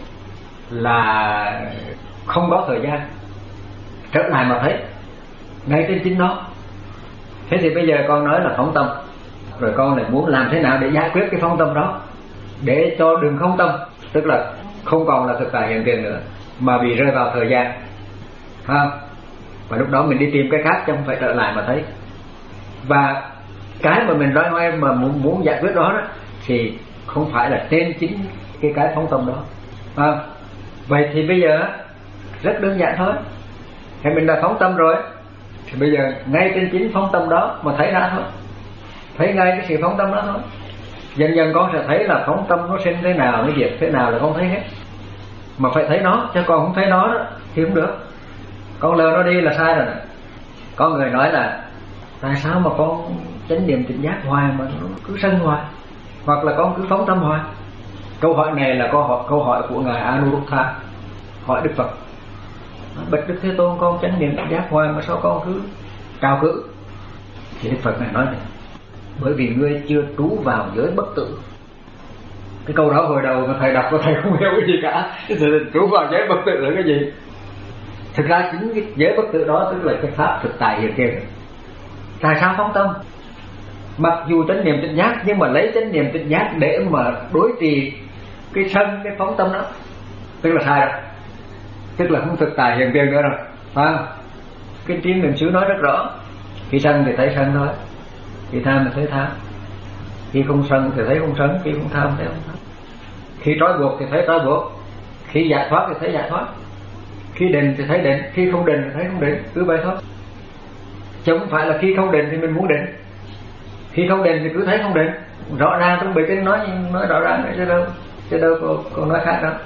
là không có thời gian trở lại mà thấy ngay trên chính nó. Thế thì bây giờ con nói là phóng tâm, rồi con lại muốn làm thế nào để giải quyết cái phóng tâm đó, để cho đừng không tâm, tức là không còn là thực tại hiện tiền nữa mà bị rơi vào thời gian, phải không? Và lúc đó mình đi tìm cái khác chứ không phải trở lại mà thấy. Và cái mà mình nói hoài mà muốn, muốn giải quyết đó, đó thì không phải là trên chính cái cái phóng tâm đó, phải không? Vậy thì bây giờ rất đơn giản thôi. Thì mình đã phóng tâm rồi, thì bây giờ ngay trên chính phóng tâm đó mà thấy ra thôi, thấy ngay cái sự phóng tâm đó thôi. Dần dần con sẽ thấy là phóng tâm nó sinh thế nào, nó diệt thế nào là con thấy hết. Mà phải thấy nó, chứ còn không thấy nó đó thì không được. Con lờ nó đi là sai rồi. Có người nói là tại sao mà con chánh niệm tỉnh giác hoài mà nó cứ sân hoài, hoặc là con cứ phóng tâm hoài. Câu hỏi này là câu hỏi, câu hỏi của ngài Anuruddha hỏi Đức Phật: bạch Đức Thế Tôn, con chánh niệm tỉnh giác hoài mà sao con cứ trào cự? Thì Đức Phật này nói này: bởi vì ngươi chưa trú vào giới bất tử. Cái câu đó hồi đầu thầy đọc thầy không hiểu cái gì cả. Trú vào giới bất tử là cái gì? Thực ra chính cái giới bất tử đó tức là cái pháp thực tại hiện tiền. Tại sao phóng tâm? Mặc dù chánh niệm tỉnh giác, nhưng mà lấy chánh niệm tỉnh giác để mà đối trị cái sân, cái phóng tâm đó, tức là sai rồi, tức là không thực tại hiện tiền nữa rồi, phải không? Cái Thiên Niệm Xứ nói rất rõ: khi sân thì thấy sân thôi, khi tham thì thấy tham, khi không sân thì thấy không sân, khi không tham thì thấy không tham, khi trói buộc thì thấy trói buộc, khi giải thoát thì thấy giải thoát, khi định thì thấy định, khi không định thì thấy không định, cứ vậy thôi. Chứ không phải là khi không định thì mình muốn định, khi không định thì cứ thấy không định. Rõ ràng trong bài kinh nói nói rõ ràng đấy, chứ đâu chứ đâu có, có nói khác đâu.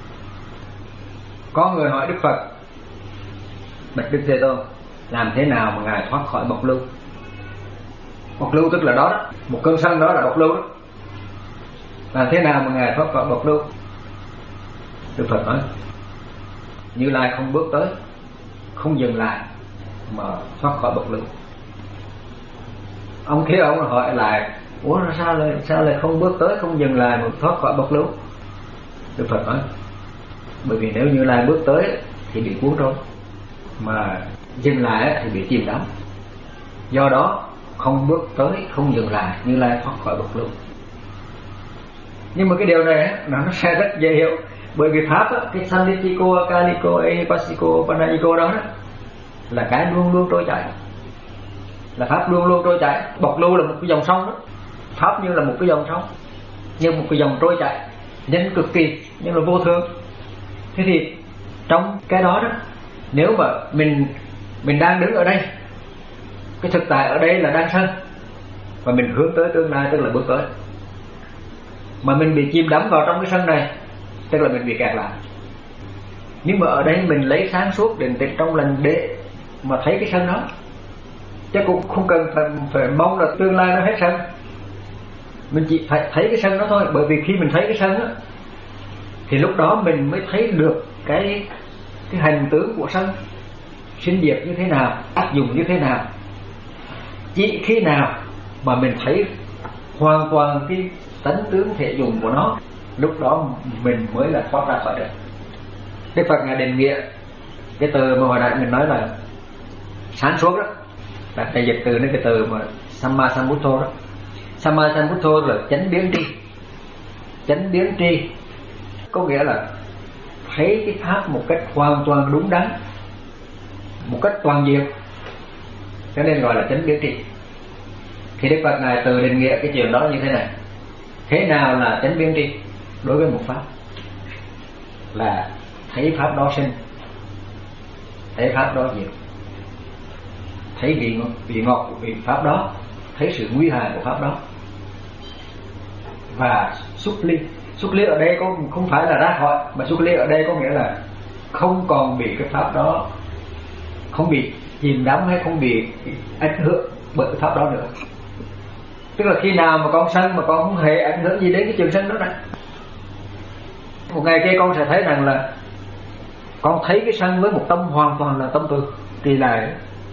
Có người hỏi Đức Phật: bạch Đức Thế Tôn, làm thế nào mà ngài thoát khỏi bộc lưu? Bộc lưu tức là đó, đó một cơn sân đó là bộc lưu đó. Làm thế nào mà ngài thoát khỏi bộc lưu? Đức Phật nói: Như Lai không bước tới, không dừng lại mà thoát khỏi bộc lưu. Ông kia ông hỏi lại: ủa sao lại sao lại không bước tới, không dừng lại mà thoát khỏi bộc lưu? Đức Phật nói: bởi vì nếu Như Lai bước tới thì bị cuốn trôi, mà dừng lại thì bị chìm đắm. Do đó không bước tới, không dừng lại, Như Lai thoát khỏi bộc lưu. Nhưng mà cái điều này nó sẽ rất dễ hiểu, bởi vì pháp á, cái Sanditiko, Kaliko, Ehipasiko, Panayiko đó, đó là cái luôn luôn trôi chảy, là pháp luôn luôn trôi chảy. Bộc lưu là một cái dòng sông đó, pháp như là một cái dòng sông, như một cái dòng trôi chảy nhanh cực kỳ, nhưng là vô thường. Thế thì trong cái đó đó, nếu mà mình mình đang đứng ở đây, cái thực tại ở đây là đang sân, và mình hướng tới tương lai tức là bước tới, mà mình bị chìm đắm vào trong cái sân này tức là mình bị kẹt lại. Nhưng mà ở đây mình lấy sáng suốt định tĩnh trong lành để mà thấy cái sân đó, chứ cũng không cần phải, phải mong là tương lai nó hết sân. Mình chỉ phải thấy cái sân đó thôi. Bởi vì khi mình thấy cái sân đó thì lúc đó mình mới thấy được cái cái hành tướng của sân, sinh diệt như thế nào, áp dụng như thế nào. Chỉ khi nào mà mình thấy hoàn toàn cái tánh tướng thể dụng của nó, lúc đó mình mới là thoát ra khỏi được. Đức Phật ngài định nghĩa cái từ mà hồi nãy mình nói là sáng suốt đó, là thầy dịch từ đến cái từ mà Samma Sambuddho đó. Samma Sambuddho là chánh biến tri. Chánh biến tri có nghĩa là thấy cái pháp một cách hoàn toàn đúng đắn, một cách toàn diện, cho nên gọi là chánh biến tri. Thì Đức Phật ngài từ định nghĩa cái chuyện đó như thế này: thế nào là chánh biến tri? Đối với một pháp là thấy pháp đó sinh, thấy pháp đó diệt, thấy vị ngọt, vị ngọt của vị pháp đó, thấy sự nguy hại của pháp đó, và xuất ly. Xuất ly ở đây có không phải là ra khỏi, mà xuất ly ở đây có nghĩa là không còn bị cái pháp đó, không bị chìm đắm hay không bị ảnh hưởng bởi cái pháp đó nữa. Tức là khi nào mà con sân mà con không hề ảnh hưởng gì đến cái trường sân đó này, một ngày kia con sẽ thấy rằng là con thấy cái sân với một tâm hoàn toàn là tâm từ, kỳ lại.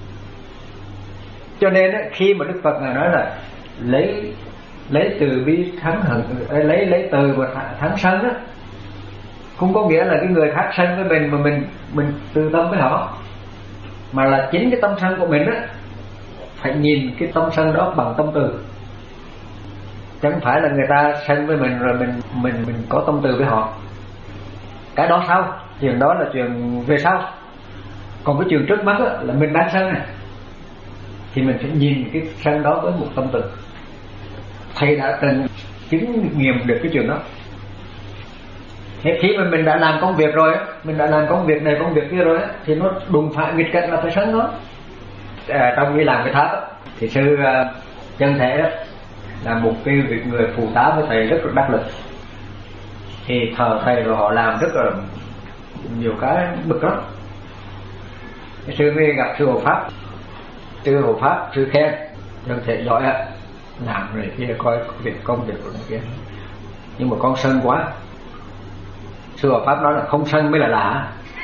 Cho nên khi mà Đức Phật ngài nói là lấy lấy từ bi thắng hận, lấy lấy từ và thắng sân á, không có nghĩa là cái người khác sân với mình mà mình mình từ tâm với họ, mà là chính cái tâm sân của mình á, phải nhìn cái tâm sân đó bằng tâm từ. Chẳng phải là người ta sân với mình rồi mình mình mình có tâm từ với họ. Cái đó sau, chuyện đó là chuyện về sau. Còn cái chuyện trước mắt á, là mình đang sân này, thì mình phải nhìn cái sân đó với một tâm từ. Thầy đã từng chứng nghiệm được cái chuyện đó. Thế khi mà mình đã làm công việc rồi á, mình đã làm công việc này công việc kia rồi á, thì nó đụng phải nghịch cảnh là phải sân đó. À, trong khi làm cái tháp á, thì sư uh, chân thể đó là một cái việc người phụ tá với thầy rất là đắc lực. Thì thờ thầy rồi họ làm rất là nhiều cái bực lắm. Sư mới gặp sư hộ pháp, sư hộ pháp sư khen chân thể giỏi ạ, làm rồi kia coi việc công việc của nó kia, nhưng mà con sân quá. Sư hộ pháp nói là không sân mới là lạ.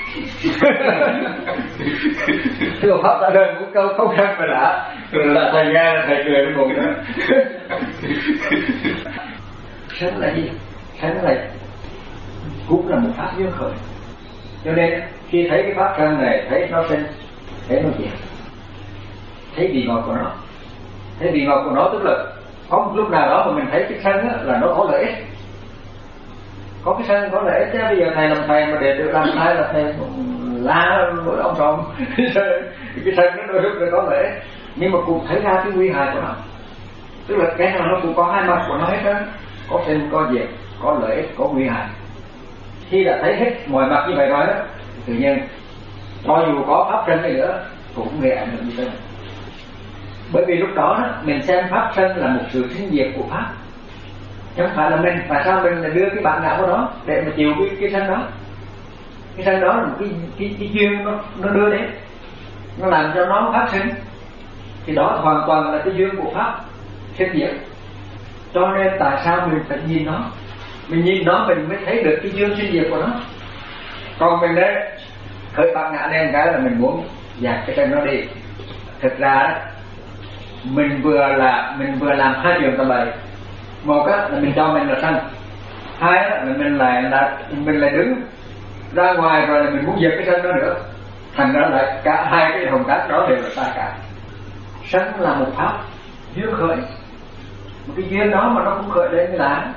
Sư hộ pháp đã đơn một câu không sân mới lạ, rồi là thầy nghe là thầy cười với buồn đó. Sân là gì? Sân là cũng là một pháp duyên khởi. Cho nên khi thấy cái pháp sân này, thấy nó sinh, thấy nó diệt, thấy vị ngọt của nó. Thấy vị ngọt của nó tức là có một lúc nào đó mà mình thấy cái sân á, là nó có lợi ích. Có cái sân có lợi ích chứ. Bây giờ thầy làm thầy mà để tự làm thầy là thầy la với ông trộm. Cái sân nó đôi lúc nó có lợi ích, nhưng mà cũng thấy ra cái nguy hại của nó. Tức là cái nào nó cũng có hai mặt của nó hết á, có sinh có diệt, có lợi ích có nguy hại. Khi đã thấy hết mọi mặt như vậy rồi đó, tự nhiên cho dù có pháp sân đi nữa cũng gây ảnh hưởng như thế. Bởi vì lúc đó, đó mình xem pháp sân là một sự sinh diệt của pháp, chẳng phải là mình. Tại sao mình đưa cái bản ngã của nó để mà chịu cái, cái sân đó? Cái sân đó là một cái, cái, cái duyên nó, nó đưa đến, nó làm cho nó phát sinh. Thì đó hoàn toàn là cái duyên của pháp sinh diệt. Cho nên tại sao mình phải nhìn nó? Mình nhìn nó mình mới thấy được cái duyên sinh diệt của nó. Còn mình đấy khởi bản ngã lên cái là mình muốn dạt cái sân nó đi. Thực ra đó, mình vừa là mình vừa làm hai chuyện tầm bậy. Một á là mình cho mình là sân, hai á là mình lại là mình lại đứng ra ngoài rồi là mình muốn diệt cái sân đó nữa. Thành ra lại cả hai cái hồng tác đó đều là sai cả. Sân là một pháp duyên khởi, một cái duyên đó mà nó cũng khởi lên cái lá.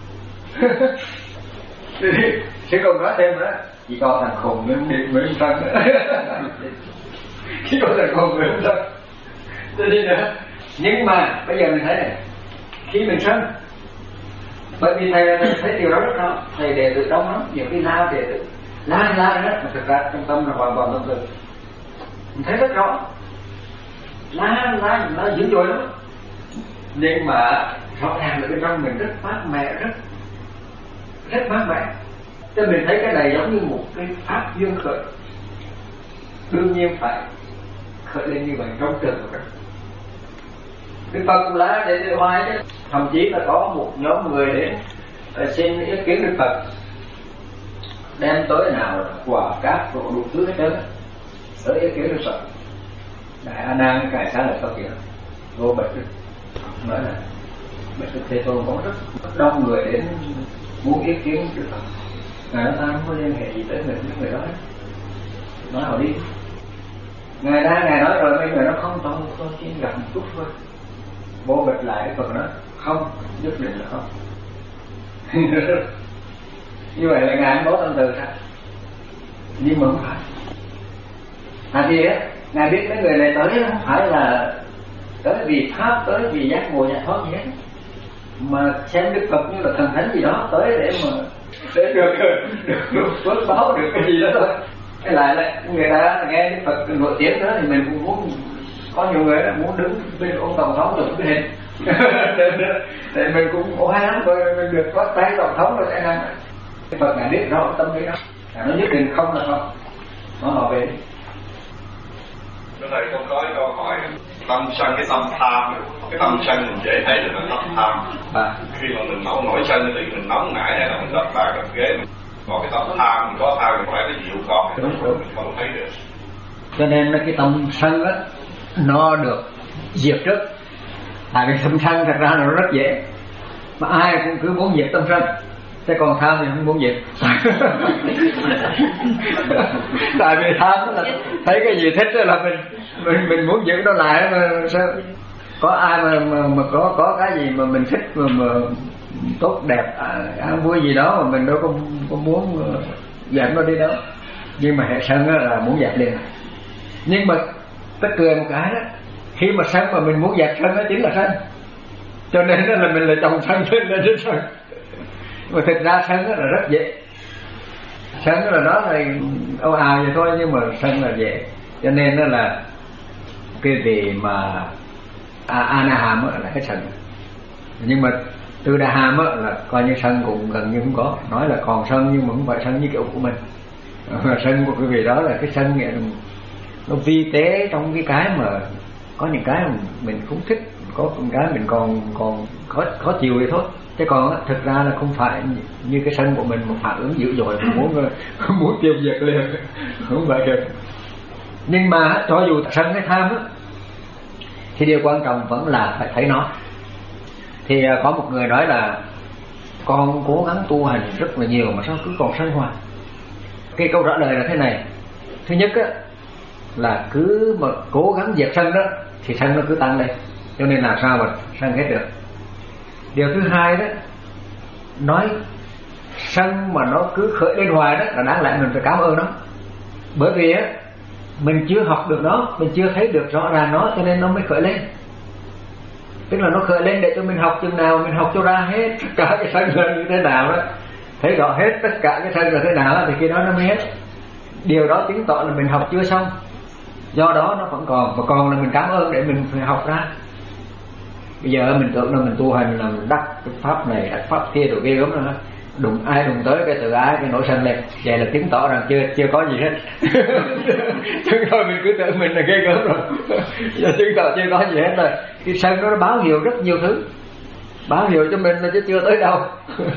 Chứ còn nói thêm nữa, chỉ có thằng khùng mới đi mới sân nữa. Chỉ có thằng khùng mới sân. Cho nên nữa, nhưng mà bây giờ mình thấy này, khi mình sân, bởi vì thầy thấy điều đó rất rõ, thầy đệ tử trong lắm, nhiều khi la đệ tử la la hết, mà thực ra trong tâm là hoàn toàn tâm từ. Mình thấy rất rõ, la la la dữ dội lắm, nhưng mà rõ ràng là bên trong mình rất mát mẻ, rất rất mát mẻ. Cho mình thấy cái này giống như một cái pháp duyên khởi, đương nhiên phải khởi lên như vậy trong trường của các. Đức Phật cũng lá để đưa hoài chứ. Thậm chí là có một nhóm người đến xin ý kiến Đức Phật, đem tới nào quả cát đồ đủ thứ hết trơn, tới ý kiến Đức Phật. Đại A Nan cải xá lợi Phật kìa, vô bạch Đức nói là bạch Đức Thế Tôn có rất đông người đến muốn ý kiến Đức Phật. Ngài nói ta không có liên hệ gì tới người những người đó hết, nói họ đi. Ngài ra ngài nói rồi, mấy người nó không tôi tôi chỉ gặp một chút thôi. Vô bịch lại cái phần đó không, nhất định là không. Như vậy là ngài có tâm từ sao? Nhưng mà không phải. À thì á, ngài biết mấy người này tới không phải là tới vì pháp, tới vì giác ngộ giải thoát gì hết, mà xem Đức Phật như là thần thánh gì đó, tới để mà để được được phước báo được cái gì đó thôi. Cái lại là người ta nghe Đức Phật nổi tiếng đó thì mình cũng muốn, có nhiều người muốn đứng bên ông tổng thống chụp cái hình để mình cũng có hay lắm rồi mình được có tay tổng thống rồi sẽ năng. Cái Phật ngài biết rõ tâm lý đó, nó nhất định không là không, nó họ về. Cái thầy con có câu hỏi tâm sân, cái tâm tham, cái tâm sân mình dễ thấy là nó tâm tham. À. Khi mà mình nổi nổi sân thì mình nóng nảy hay là mình đập bàn đập ghế mình. Còn cái tâm tham mình có tham thì phải cái dịu còn thì mình không thấy được. Cho nên cái tâm sân á nó được diệt trước. Tại vì tâm sân thật ra nó rất dễ, mà ai cũng cứ muốn diệt tâm sân, chứ còn tham thì không muốn diệt. Tại vì tham là thấy cái gì thích là mình mình mình muốn giữ nó lại, mà sao có ai mà mà, mà có có cái gì mà mình thích mà, mà tốt đẹp ăn vui gì đó mà mình đâu có, có muốn dẹp nó đi đâu. Nhưng mà hệ sân là muốn dẹp liền. Nhưng mà tất cười một cái đó, khi mà sân mà mình muốn dẹp sân đó chính là sân, cho nên đó là mình là trồng sân lên lên đến sân. Mà thực ra sân đó là rất dễ, sân đó là nó là âu ào vậy thôi, nhưng mà sân là dễ. Cho nên đó là cái vị mà à, Anaham là hết sân, nhưng mà từ Đà Hàm là coi như sân cũng gần như không có. Nói là còn sân nhưng mà không phải sân như kiểu của mình. Mà sân của cái vị đó là cái sân nghĩa nó vi tế trong cái cái mà có những cái mà mình không thích, có những cái mình còn còn khó khó chịu vậy thôi. Chứ còn thực ra là không phải như cái sân của mình một phản ứng dữ dội mình muốn muốn tiêu diệt liền, không phải được. Nhưng mà cho dù sân hay tham á, thì điều quan trọng vẫn là phải thấy nó. Thì có một người nói là con cố gắng tu hành rất là nhiều mà sao cứ còn sân hoài. Cái câu trả lời là thế này. Thứ nhất á, là cứ mà cố gắng diệt sân đó thì sân nó cứ tăng lên, cho nên làm sao mà sân hết được. Điều thứ hai đó, nói sân mà nó cứ khởi lên hoài đó là đáng lẽ mình phải cảm ơn nó. Bởi vì á, mình chưa học được nó, mình chưa thấy được rõ ràng nó, cho nên nó mới khởi lên. Tức là nó khởi lên để cho mình học chừng nào mình học cho ra hết tất cả cái sân là như thế nào đó, thấy rõ hết tất cả cái sân là thế nào đó, thì khi đó nó mới hết. Điều đó chứng tỏ là mình học chưa xong, do đó nó vẫn còn, và còn là mình cảm ơn để mình phải học ra. Bây giờ mình tưởng là mình tu hành là mình đắc cái pháp này đắc pháp kia rồi ghê gớm rồi đó, đụng ai đụng tới cái tự ái cái nổi sân lên, vậy là chứng tỏ rằng chưa chưa có gì hết. Chứ thôi mình cứ tưởng mình là ghê gớm rồi, giờ chứng tỏ chưa có gì hết rồi. Cái sân đó nó báo hiệu rất nhiều thứ, báo hiệu cho mình là chứ chưa tới đâu.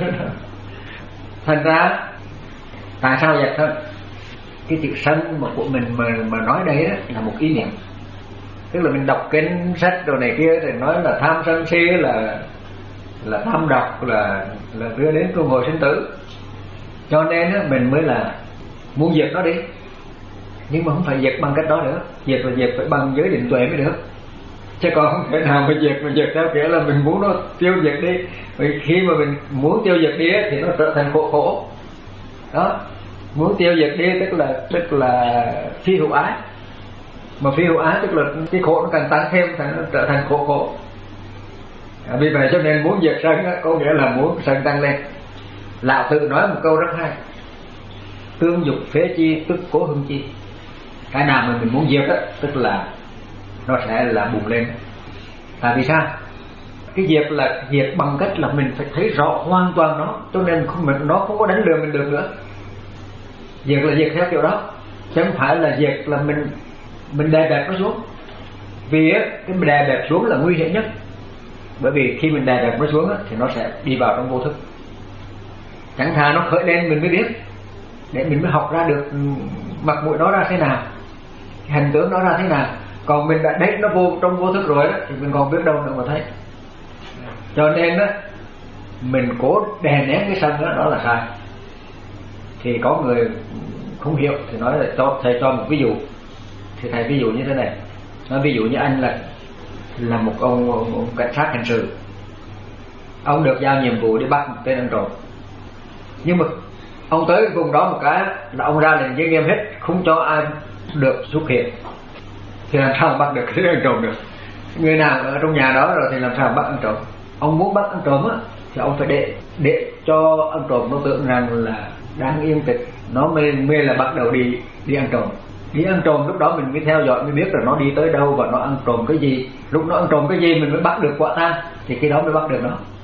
Thành ra tại sao vậy thôi? Cái chữ sân mà của mình mà mà nói đây đó là một ý niệm. Tức là mình đọc kinh sách đồ này kia thì nói là tham sân si là là tham độc, là là đưa đến luân hồi sinh tử. Cho nên á, mình mới là muốn diệt nó đi. Nhưng mà không phải diệt bằng cách đó nữa, diệt là diệt phải bằng giới định tuệ mới được. Chứ còn không thể nào mà diệt mà diệt theo kiểu là mình muốn nó tiêu diệt đi. Vì khi mà mình muốn tiêu diệt đi thì nó trở thành khổ khổ. Đó, muốn tiêu diệt đi tức là tức là phi hữu ái. Mà phi hữu ái tức là cái khổ nó càng tăng thêm, thành nó trở thành khổ khổ. À, vì vậy cho nên muốn diệt sân á, có nghĩa là muốn sân tăng lên. Lão Tử nói một câu rất hay: tương dục phế chi tức cố hưng chi. Cái nào mà mình muốn diệt á, tức là nó sẽ là bùng lên. Tại vì sao? Cái diệt là diệt bằng cách là mình phải thấy rõ hoàn toàn nó, cho nên không, mình, nó không có đánh lừa mình được nữa. Diệt là diệt theo kiểu đó, chứ không phải là diệt là mình mình đè bẹp nó xuống. Vì á, cái đè bẹp xuống là nguy hiểm nhất. Bởi vì khi mình đè bẹp nó xuống á, thì nó sẽ đi vào trong vô thức. Chẳng thà nó khởi lên mình mới biết, để mình mới học ra được mặt mũi nó ra thế nào, hình tướng nó ra thế nào. Còn mình đã đẩy nó vô trong vô thức rồi đó, thì mình còn biết đâu nữa mà thấy. Cho nên á, mình cố đè nén cái sân đó, đó là sai. Thì có người không hiểu thì nói là cho thầy cho một ví dụ. Thì thầy ví dụ như thế này. Nói ví dụ như anh là là một ông, ông cảnh sát hình sự. Ông được giao nhiệm vụ đi bắt một tên ăn trộm. Nhưng mà ông tới vùng đó một cái là ông ra lệnh giới nghiêm hết, không cho ai được xuất hiện. Thì làm sao bắt được cái ăn trộm được? Người nào ở trong nhà đó rồi thì làm sao bắt ăn trộm? Ông muốn bắt ăn trộm á, thì ông phải để để cho ăn trộm nó tưởng rằng là đang yên tĩnh, nó mới mới là bắt đầu đi đi ăn trộm. Đi ăn trộm lúc đó mình mới theo dõi mới biết là nó đi tới đâu và nó ăn trộm cái gì. Lúc nó ăn trộm cái gì mình mới bắt được quả tang, thì khi đó mới bắt được nó.